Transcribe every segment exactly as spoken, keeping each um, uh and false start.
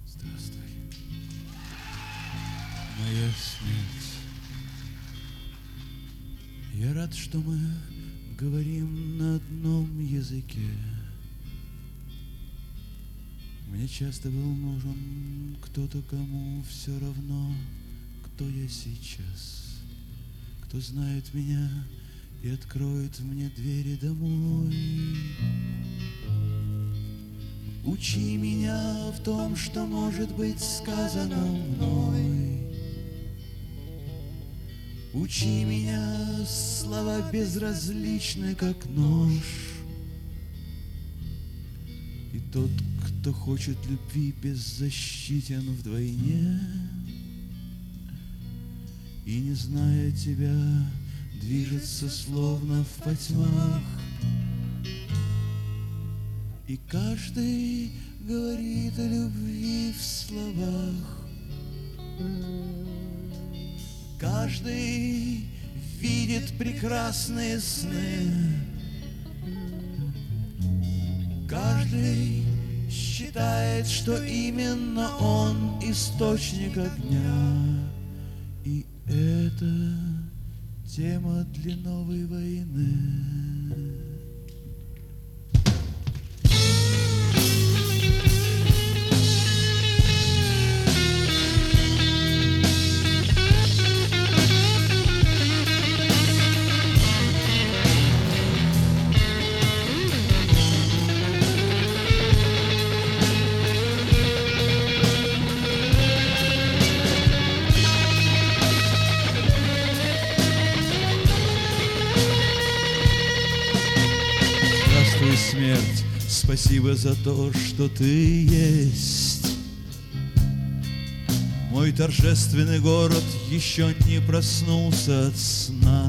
Здравствуй, моя смерть. Я рад, что мы говорим на одном языке. Мне часто был нужен кто-то, кому все равно, кто я сейчас, кто знает меня и откроет мне двери домой. Учи меня в том, что может быть сказано мной. Учи меня, слова безразличны, как нож. И тот, кто хочет любви, беззащитен вдвойне. И, не зная тебя, движется словно в потьмах. И каждый говорит о любви в словах. Каждый видит прекрасные сны. Каждый считает, что именно он источник огня. И это тема для новой войны. Смерть, спасибо за то, что ты есть. Мой торжественный город еще не проснулся от сна.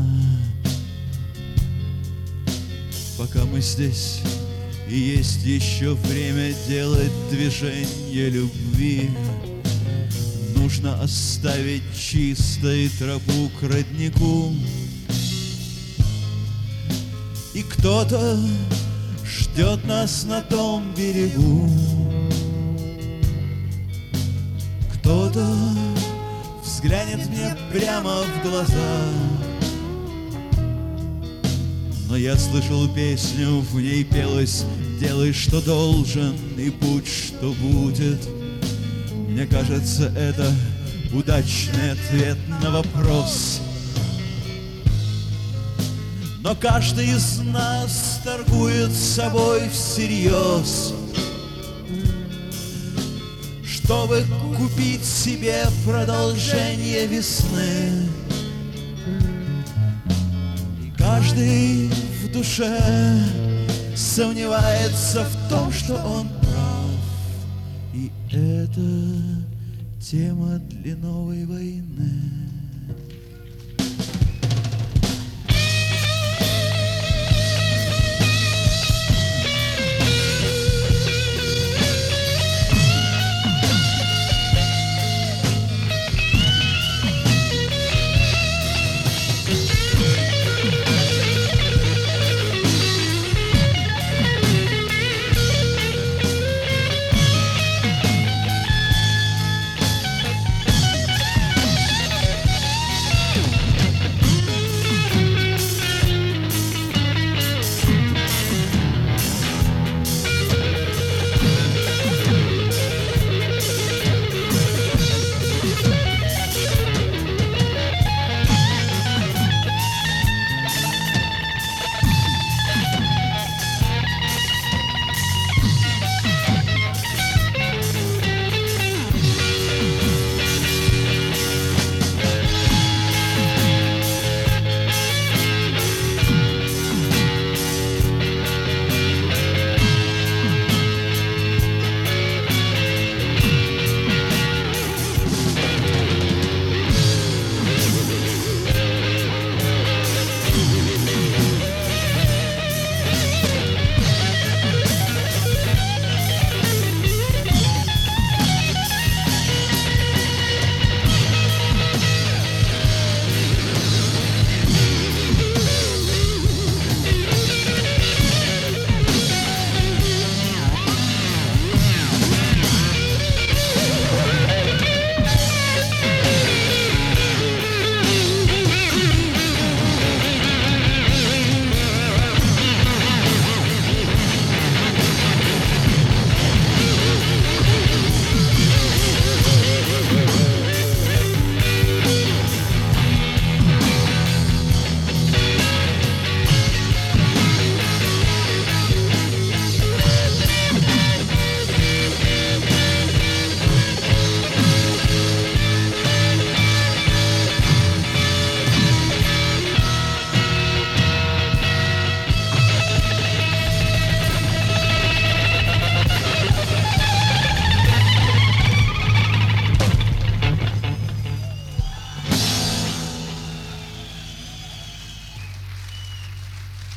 Пока мы здесь, и есть еще время делать движение любви. Нужно оставить чистой тропу к роднику. И кто-то ждет нас на том берегу. Кто-то взглянет мне прямо в глаза. Но я слышал песню, в ней пелось: делай, что должен, и будь, что будет. Мне кажется, это удачный ответ на вопрос. Но каждый из нас торгует собой всерьез, чтобы купить себе продолжение весны. И каждый в душе сомневается в том, что он прав. И это тема для новой войны.